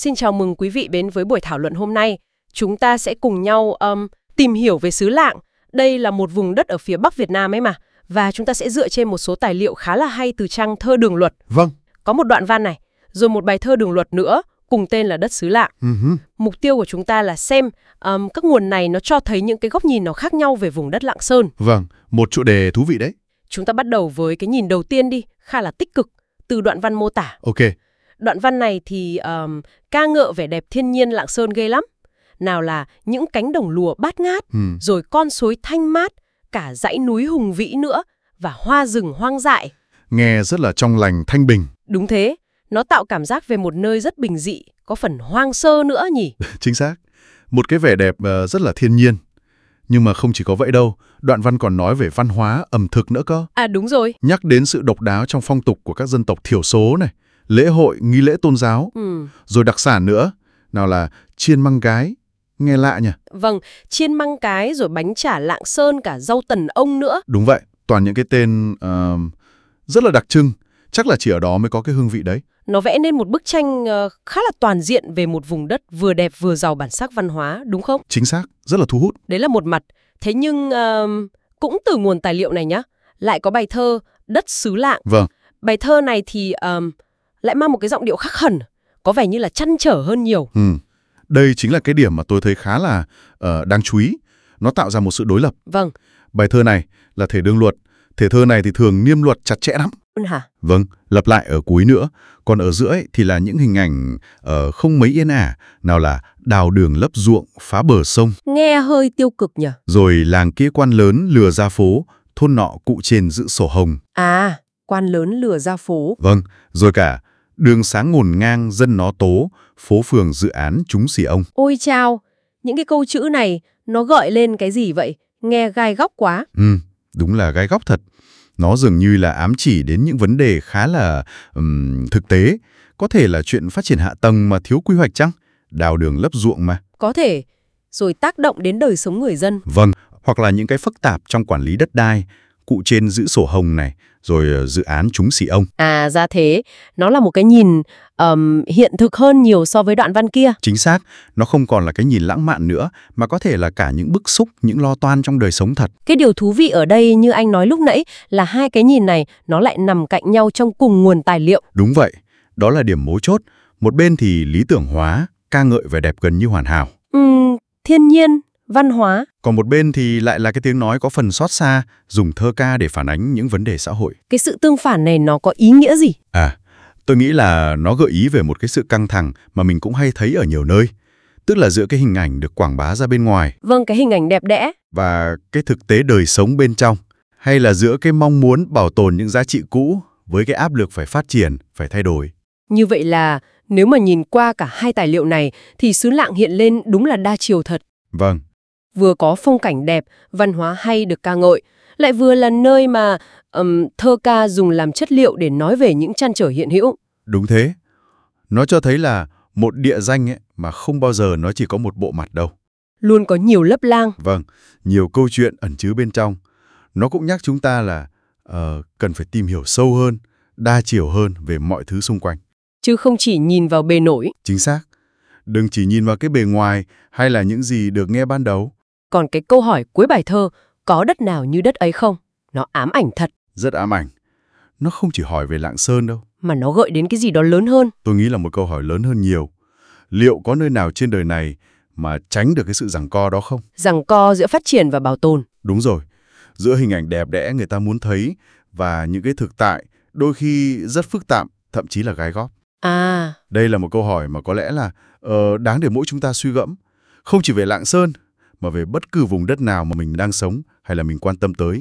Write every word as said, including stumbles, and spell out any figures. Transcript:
Xin chào mừng quý vị đến với buổi thảo luận hôm nay. Chúng ta sẽ cùng nhau um, tìm hiểu về xứ Lạng. Đây là một vùng đất ở phía Bắc Việt Nam ấy mà. Và chúng ta sẽ dựa trên một số tài liệu khá là hay từ trang Thơ Đường Luật. Vâng. Có một đoạn văn này, rồi một bài thơ đường luật nữa, cùng tên là Đất xứ Lạng. Uh-huh. Mục tiêu của chúng ta là xem um, các nguồn này nó cho thấy những cái góc nhìn nó khác nhau về vùng đất Lạng Sơn. Vâng, một chủ đề thú vị đấy. Chúng ta bắt đầu với cái nhìn đầu tiên đi, khá là tích cực, từ đoạn văn mô tả. Ok. Đoạn văn này thì um, ca ngợi vẻ đẹp thiên nhiên Lạng Sơn ghê lắm. Nào là những cánh đồng lúa bát ngát, Ừ. rồi con suối thanh mát, cả dãy núi hùng vĩ nữa, và hoa rừng hoang dại. Nghe rất là trong lành, thanh bình. Đúng thế, nó tạo cảm giác về một nơi rất bình dị, có phần hoang sơ nữa nhỉ? Chính xác. Một cái vẻ đẹp uh, rất là thiên nhiên. Nhưng mà không chỉ có vậy đâu, đoạn văn còn nói về văn hóa, ẩm thực nữa cơ. À đúng rồi. Nhắc đến sự độc đáo trong phong tục của các dân tộc thiểu số này, lễ hội, nghi lễ tôn giáo, Ừ. rồi đặc sản nữa. Nào là chiên măng cái, nghe lạ nhỉ? Vâng, chiên măng cái, rồi bánh chả Lạng Sơn, cả rau tần ông nữa. Đúng vậy, toàn những cái tên uh, rất là đặc trưng. Chắc là chỉ ở đó mới có cái hương vị đấy. Nó vẽ nên một bức tranh uh, khá là toàn diện về một vùng đất vừa đẹp vừa giàu bản sắc văn hóa, đúng không? Chính xác, rất là thu hút. Đấy là một mặt. Thế nhưng uh, cũng từ nguồn tài liệu này nhá, lại có bài thơ Đất xứ Lạng. Vâng. Bài thơ này thì um, lại mang một cái giọng điệu khác hẳn, có vẻ như là trăn trở hơn nhiều. Ừ. Đây chính là cái điểm mà tôi thấy khá là uh, đáng chú ý. Nó tạo ra một sự đối lập. Vâng. Bài thơ này là thể đương luật. Thể thơ này thì thường niêm luật chặt chẽ lắm. Ừ hả? Vâng, lặp lại ở cuối nữa. Còn ở giữa ấy, thì là những hình ảnh uh, không mấy yên ả. Nào là đào đường lấp ruộng, phá bờ sông. Nghe hơi tiêu cực nhỉ? Rồi làng kia quan lớn lừa ra phố, thôn nọ cụ trên giữ sổ hồng. À, quan lớn lừa ra phố. Vâng, rồi cả đường sáng ngổn ngang dân nó tố, phố phường dự án chúng xỉ ông. Ôi chao, những cái câu chữ này nó gợi lên cái gì vậy? Nghe gai góc quá. Ừ, đúng là gai góc thật. Nó dường như là ám chỉ đến những vấn đề khá là um, thực tế. Có thể là chuyện phát triển hạ tầng mà thiếu quy hoạch chăng? Đào đường lấp ruộng mà. Có thể, rồi tác động đến đời sống người dân. Vâng, hoặc là những cái phức tạp trong quản lý đất đai, cụ trên giữ sổ hồng này, rồi dự án chúng xỉ ông. À, ra thế. Nó là một cái nhìn um, hiện thực hơn nhiều so với đoạn văn kia. Chính xác, nó không còn là cái nhìn lãng mạn nữa, mà có thể là cả những bức xúc, những lo toan trong đời sống thật. Cái điều thú vị ở đây như anh nói lúc nãy là hai cái nhìn này nó lại nằm cạnh nhau trong cùng nguồn tài liệu. Đúng vậy, đó là điểm mấu chốt. Một bên thì lý tưởng hóa, ca ngợi vẻ đẹp gần như hoàn hảo. Uhm, thiên nhiên, văn hóa. Còn một bên thì lại là cái tiếng nói có phần xót xa, dùng thơ ca để phản ánh những vấn đề xã hội. Cái sự tương phản này nó có ý nghĩa gì? À, tôi nghĩ là nó gợi ý về một cái sự căng thẳng mà mình cũng hay thấy ở nhiều nơi. Tức là giữa cái hình ảnh được quảng bá ra bên ngoài. Vâng, cái hình ảnh đẹp đẽ. Và cái thực tế đời sống bên trong. Hay là giữa cái mong muốn bảo tồn những giá trị cũ với cái áp lực phải phát triển, phải thay đổi. Như vậy là nếu mà nhìn qua cả hai tài liệu này thì xứ Lạng hiện lên đúng là đa chiều thật. Vâng. Vừa có phong cảnh đẹp, văn hóa hay được ca ngợi, lại vừa là nơi mà um, thơ ca dùng làm chất liệu để nói về những trăn trở hiện hữu. Đúng thế. Nó cho thấy là một địa danh ấy mà không bao giờ nó chỉ có một bộ mặt đâu. Luôn có nhiều lớp lang. Vâng, nhiều câu chuyện ẩn chứa bên trong. Nó cũng nhắc chúng ta là uh, cần phải tìm hiểu sâu hơn, đa chiều hơn về mọi thứ xung quanh. Chứ không chỉ nhìn vào bề nổi. Chính xác. Đừng chỉ nhìn vào cái bề ngoài hay là những gì được nghe ban đầu. Còn cái câu hỏi cuối bài thơ, có đất nào như đất ấy không? Nó ám ảnh thật. Rất ám ảnh. Nó không chỉ hỏi về Lạng Sơn đâu. Mà nó gợi đến cái gì đó lớn hơn. Tôi nghĩ là một câu hỏi lớn hơn nhiều. Liệu có nơi nào trên đời này mà tránh được cái sự giằng co đó không? Giằng co giữa phát triển và bảo tồn. Đúng rồi. Giữa hình ảnh đẹp đẽ người ta muốn thấy và những cái thực tại đôi khi rất phức tạp, thậm chí là gai góc. À. Đây là một câu hỏi mà có lẽ là uh, đáng để mỗi chúng ta suy gẫm. Không chỉ về Lạng Sơn, mà về bất cứ vùng đất nào mà mình đang sống hay là mình quan tâm tới.